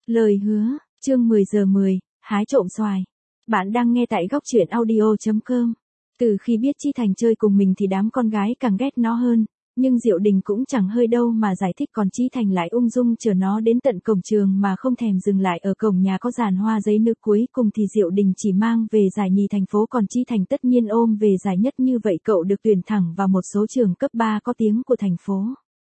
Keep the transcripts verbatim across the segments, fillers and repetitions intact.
Lời hứa, chương mười giờ mười, hái trộm xoài. Bạn đang nghe tại góc truyện audio chấm com. Từ khi biết Chí Thành chơi cùng mình thì đám con gái càng ghét nó hơn, nhưng Diệu Đình cũng chẳng hơi đâu mà giải thích, còn Chí Thành lại ung dung chở nó đến tận cổng trường mà không thèm dừng lại ở cổng nhà có dàn hoa giấy nước. Cuối cùng thì Diệu Đình chỉ mang về giải nhì thành phố, còn Chí Thành tất nhiên ôm về giải nhất. Như vậy cậu được tuyển thẳng vào một số trường cấp ba có tiếng của thành phố.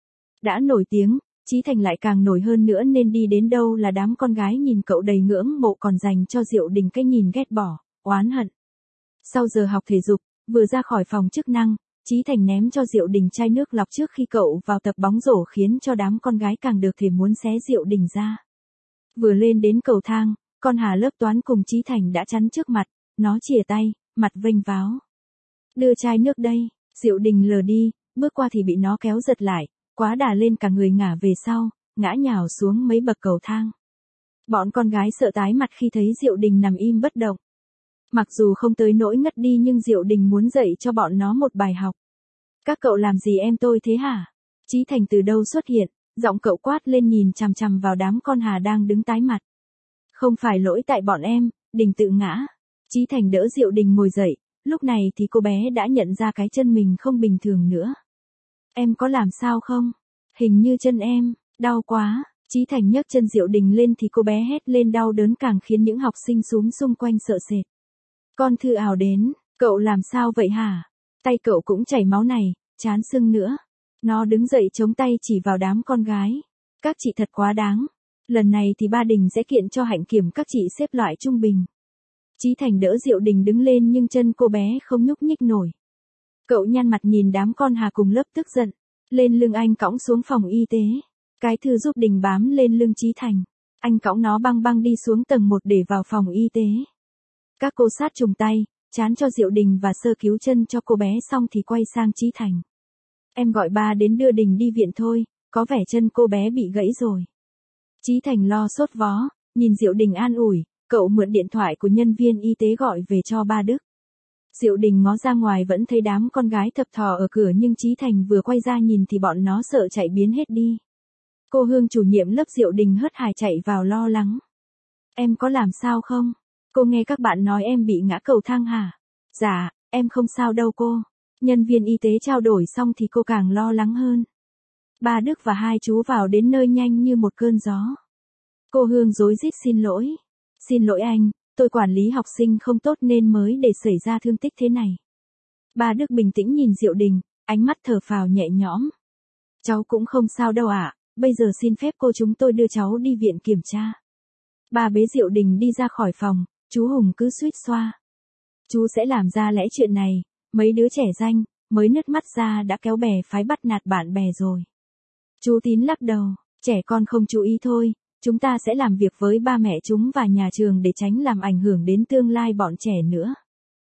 Đã nổi tiếng, Chí Thành lại càng nổi hơn nữa, nên đi đến đâu là đám con gái nhìn cậu đầy ngưỡng mộ, còn dành cho Diệu Đình cái nhìn ghét bỏ, oán hận. Sau giờ học thể dục, vừa ra khỏi phòng chức năng, Chí Thành ném cho Diệu Đình chai nước lọc trước khi cậu vào tập bóng rổ, khiến cho đám con gái càng được thể muốn xé Diệu Đình ra. Vừa lên đến cầu thang, con Hà lớp toán cùng Chí Thành đã chắn trước mặt, nó chìa tay, mặt vênh váo. Đưa chai nước đây. Diệu Đình lờ đi, bước qua thì bị nó kéo giật lại, quá đà lên cả người ngả về sau, ngã nhào xuống mấy bậc cầu thang. Bọn con gái sợ tái mặt khi thấy Diệu Đình nằm im bất động. Mặc dù không tới nỗi ngất đi, nhưng Diệu Đình muốn dạy cho bọn nó một bài học. Các cậu làm gì em tôi thế hả? Chí Thành từ đâu xuất hiện, giọng cậu quát lên, nhìn chằm chằm vào đám con Hà đang đứng tái mặt. Không phải lỗi tại bọn em, Đình tự ngã. Chí Thành đỡ Diệu Đình ngồi dậy, lúc này thì cô bé đã nhận ra cái chân mình không bình thường nữa. Em có làm sao không? Hình như chân em, đau quá. Chí Thành nhấc chân Diệu Đình lên thì cô bé hét lên đau đớn, càng khiến những học sinh xúm xung quanh sợ sệt. Con Thư ào đến, cậu làm sao vậy hả? Tay cậu cũng chảy máu này, chán sưng nữa. Nó đứng dậy chống tay chỉ vào đám con gái. Các chị thật quá đáng. Lần này thì ba Đình sẽ kiện cho hạnh kiểm các chị xếp loại trung bình. Chí Thành đỡ Diệu Đình đứng lên, nhưng chân cô bé không nhúc nhích nổi. Cậu nhăn mặt nhìn đám con Hà cùng lớp tức giận. Lên lưng anh cõng xuống phòng y tế. Cái Thư giúp Đình bám lên lưng Chí Thành. Anh cõng nó băng băng đi xuống tầng một để vào phòng y tế. Các cô sát trùng tay, chán cho Diệu Đình và sơ cứu chân cho cô bé, xong thì quay sang Chí Thành. Em gọi ba đến đưa Đình đi viện thôi, có vẻ chân cô bé bị gãy rồi. Chí Thành lo sốt vó, nhìn Diệu Đình an ủi, cậu mượn điện thoại của nhân viên y tế gọi về cho ba Đức. Diệu Đình ngó ra ngoài vẫn thấy đám con gái thập thò ở cửa, nhưng Chí Thành vừa quay ra nhìn thì bọn nó sợ chạy biến hết đi. Cô Hương chủ nhiệm lớp Diệu Đình hớt hải chạy vào lo lắng. Em có làm sao không? Cô nghe các bạn nói em bị ngã cầu thang hả? Dạ, em không sao đâu cô. Nhân viên y tế trao đổi xong thì cô càng lo lắng hơn. Ba Đức và hai chú vào đến nơi nhanh như một cơn gió. Cô Hương rối rít xin lỗi. Xin lỗi anh, tôi quản lý học sinh không tốt nên mới để xảy ra thương tích thế này. Ba Đức bình tĩnh nhìn Diệu Đình, ánh mắt thở phào nhẹ nhõm. Cháu cũng không sao đâu ạ, bây giờ xin phép cô chúng tôi đưa cháu đi viện kiểm tra. Ba bế Diệu Đình đi ra khỏi phòng, chú Hùng cứ suýt xoa. Chú sẽ làm ra lẽ chuyện này, mấy đứa trẻ danh, mới nứt mắt ra đã kéo bè phái bắt nạt bạn bè rồi. Chú Tín lắc đầu, trẻ con không chú ý thôi, chúng ta sẽ làm việc với ba mẹ chúng và nhà trường để tránh làm ảnh hưởng đến tương lai bọn trẻ nữa.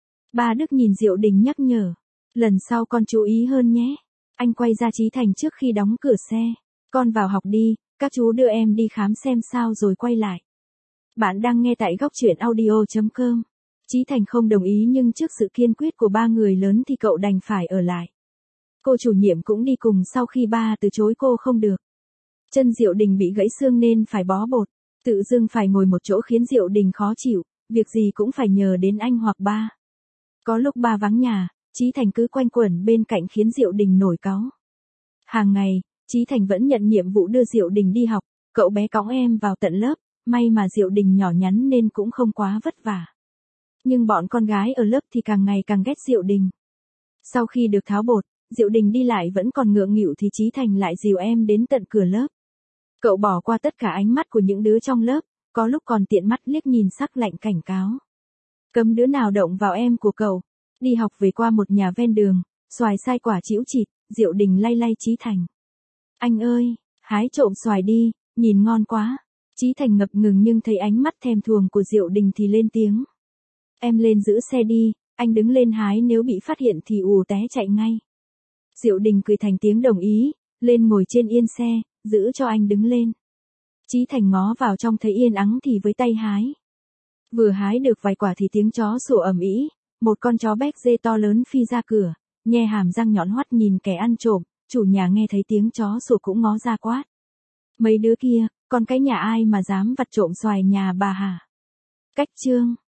Ba Đức nhìn Diệu Đình nhắc nhở, lần sau con chú ý hơn nhé. Anh quay ra Chí Thành trước khi đóng cửa xe, con vào học đi, các chú đưa em đi khám xem sao rồi quay lại. Bạn đang nghe tại góc truyện audio chấm com. Chí Thành không đồng ý, nhưng trước sự kiên quyết của ba người lớn thì cậu đành phải ở lại. Cô chủ nhiệm cũng đi cùng sau khi ba từ chối cô không được. Chân Diệu Đình bị gãy xương nên phải bó bột, tự dưng phải ngồi một chỗ khiến Diệu Đình khó chịu, việc gì cũng phải nhờ đến anh hoặc ba. Có lúc ba vắng nhà, Chí Thành cứ quanh quẩn bên cạnh khiến Diệu Đình nổi cáu. Hàng ngày, Chí Thành vẫn nhận nhiệm vụ đưa Diệu Đình đi học, cậu bé cõng em vào tận lớp, may mà Diệu Đình nhỏ nhắn nên cũng không quá vất vả. Nhưng bọn con gái ở lớp thì càng ngày càng ghét Diệu Đình. Sau khi được tháo bột, Diệu Đình đi lại vẫn còn ngượng nghịu thì Chí Thành lại dìu em đến tận cửa lớp. Cậu bỏ qua tất cả ánh mắt của những đứa trong lớp, có lúc còn tiện mắt liếc nhìn sắc lạnh cảnh cáo. Cấm đứa nào động vào em của cậu. Đi học về qua một nhà ven đường, xoài sai quả chĩu chịt, Diệu Đình lay lay Chí Thành. Anh ơi, hái trộm xoài đi, nhìn ngon quá. Chí Thành ngập ngừng nhưng thấy ánh mắt thèm thuồng của Diệu Đình thì lên tiếng. Em lên giữ xe đi, anh đứng lên hái, nếu bị phát hiện thì ù té chạy ngay. Diệu Đình cười thành tiếng đồng ý, lên ngồi trên yên xe, giữ cho anh đứng lên. Chí Thành ngó vào trong thấy yên ắng thì với tay hái. Vừa hái được vài quả thì tiếng chó sủa ầm ĩ, một con chó béc dê to lớn phi ra cửa, nhe hàm răng nhọn hoắt nhìn kẻ ăn trộm, chủ nhà nghe thấy tiếng chó sủa cũng ngó ra quát. Mấy đứa kia, Con cái nhà ai mà dám vặt trộm xoài nhà bà hả? Cách chương